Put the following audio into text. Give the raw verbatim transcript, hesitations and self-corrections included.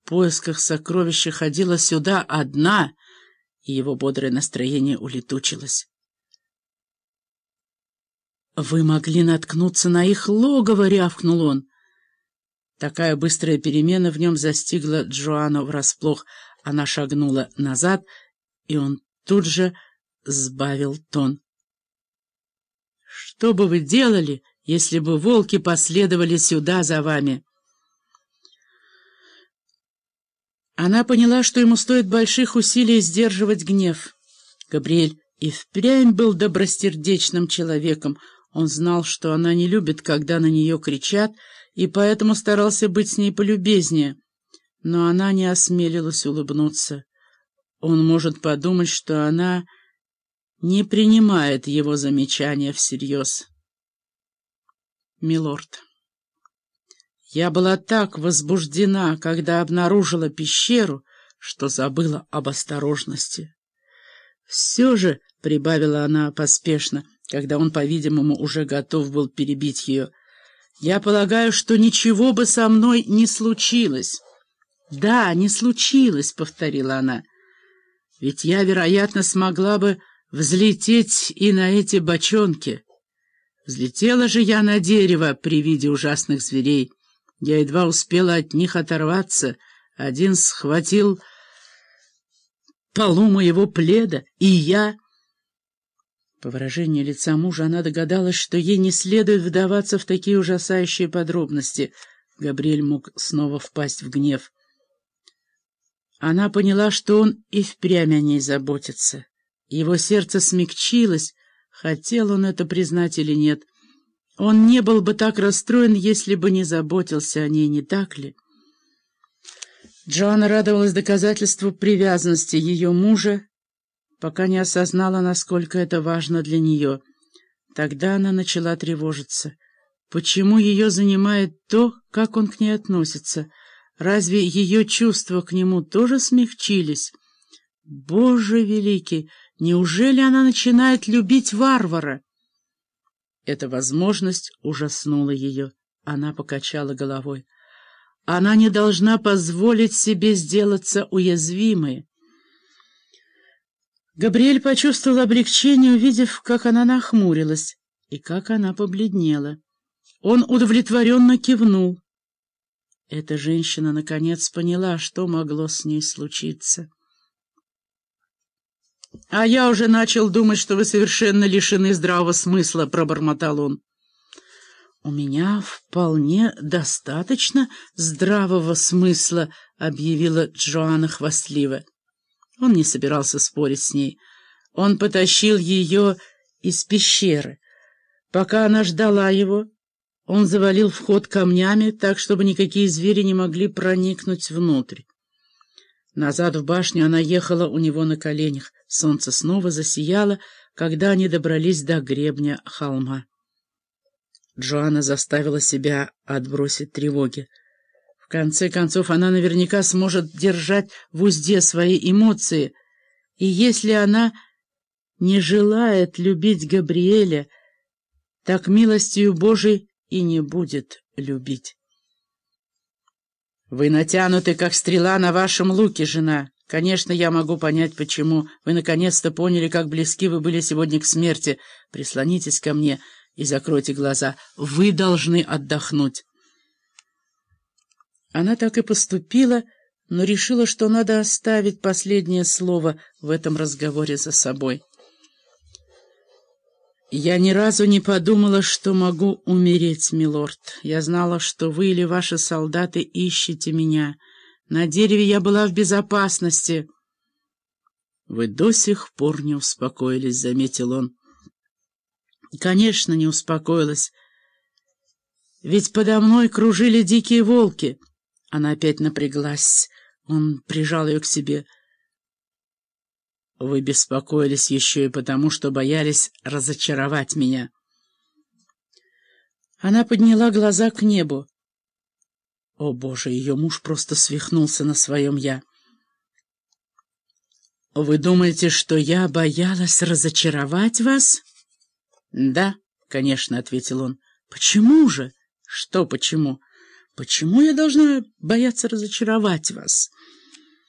поисках сокровища ходила сюда одна, и его бодрое настроение улетучилось. «Вы могли наткнуться на их логово», — рявкнул он. Такая быстрая перемена в нем застигла Джоанну врасплох. Она шагнула назад, и он тут же сбавил тон. «Что бы вы делали, если бы волки последовали сюда за вами?» Она поняла, что ему стоит больших усилий сдерживать гнев. Габриэль и впрямь был добросердечным человеком. Он знал, что она не любит, когда на нее кричат, и поэтому старался быть с ней полюбезнее. Но она не осмелилась улыбнуться. Он может подумать, что она не принимает его замечания всерьез. «Милорд, я была так возбуждена, когда обнаружила пещеру, что забыла об осторожности. Все же, — прибавила она поспешно, когда он, по-видимому, уже готов был перебить ее, — я полагаю, что ничего бы со мной не случилось. Да, не случилось, — повторила она, — ведь я, вероятно, смогла бы взлететь и на эти бочонки. Взлетела же я на дерево при виде ужасных зверей. Я едва успела от них оторваться. Один схватил полу моего пледа, и я... По выражению лица мужа она догадалась, что ей не следует вдаваться в такие ужасающие подробности. Габриэль мог снова впасть в гнев. Она поняла, что он и впрямь о ней заботится. Его сердце смягчилось, хотел он это признать или нет. Он не был бы так расстроен, если бы не заботился о ней, не так ли? Джоанна радовалась доказательству привязанности ее мужа, пока не осознала, насколько это важно для нее. Тогда она начала тревожиться. Почему ее занимает то, как он к ней относится? Разве ее чувства к нему тоже смягчились? Боже великий! Неужели она начинает любить варвара? Эта возможность ужаснула ее. Она покачала головой. Она не должна позволить себе сделаться уязвимой. Габриэль почувствовал облегчение, увидев, как она нахмурилась и как она побледнела. Он удовлетворенно кивнул. Эта женщина наконец поняла, что могло с ней случиться. — А я уже начал думать, что вы совершенно лишены здравого смысла, — пробормотал он. — У меня вполне достаточно здравого смысла, — объявила Джоанна хвастливо. Он не собирался спорить с ней. Он потащил ее из пещеры. Пока она ждала его, он завалил вход камнями, так, чтобы никакие звери не могли проникнуть внутрь. Назад в башню она ехала у него на коленях. Солнце снова засияло, когда они добрались до гребня холма. Джоанна заставила себя отбросить тревоги. В конце концов, она наверняка сможет держать в узде свои эмоции, и если она не желает любить Габриэля, так милостью Божией и не будет любить. «Вы натянуты, как стрела на вашем луке, жена. Конечно, я могу понять, почему. Вы наконец-то поняли, как близки вы были сегодня к смерти. Прислонитесь ко мне и закройте глаза. Вы должны отдохнуть». Она так и поступила, но решила, что надо оставить последнее слово в этом разговоре за собой. «Я ни разу не подумала, что могу умереть, милорд. Я знала, что вы или ваши солдаты ищете меня. На дереве я была в безопасности». «Вы до сих пор не успокоились», — заметил он. «Конечно, не успокоилась. Ведь подо мной кружили дикие волки». Она опять напряглась. Он прижал ее к себе. «Вы беспокоились еще и потому, что боялись разочаровать меня». Она подняла глаза к небу. О, Боже, ее муж просто свихнулся на своем «я». «Вы думаете, что я боялась разочаровать вас?» «Да, конечно», — ответил он. «Почему же?» «Что почему?» Почему я должна бояться разочаровать вас?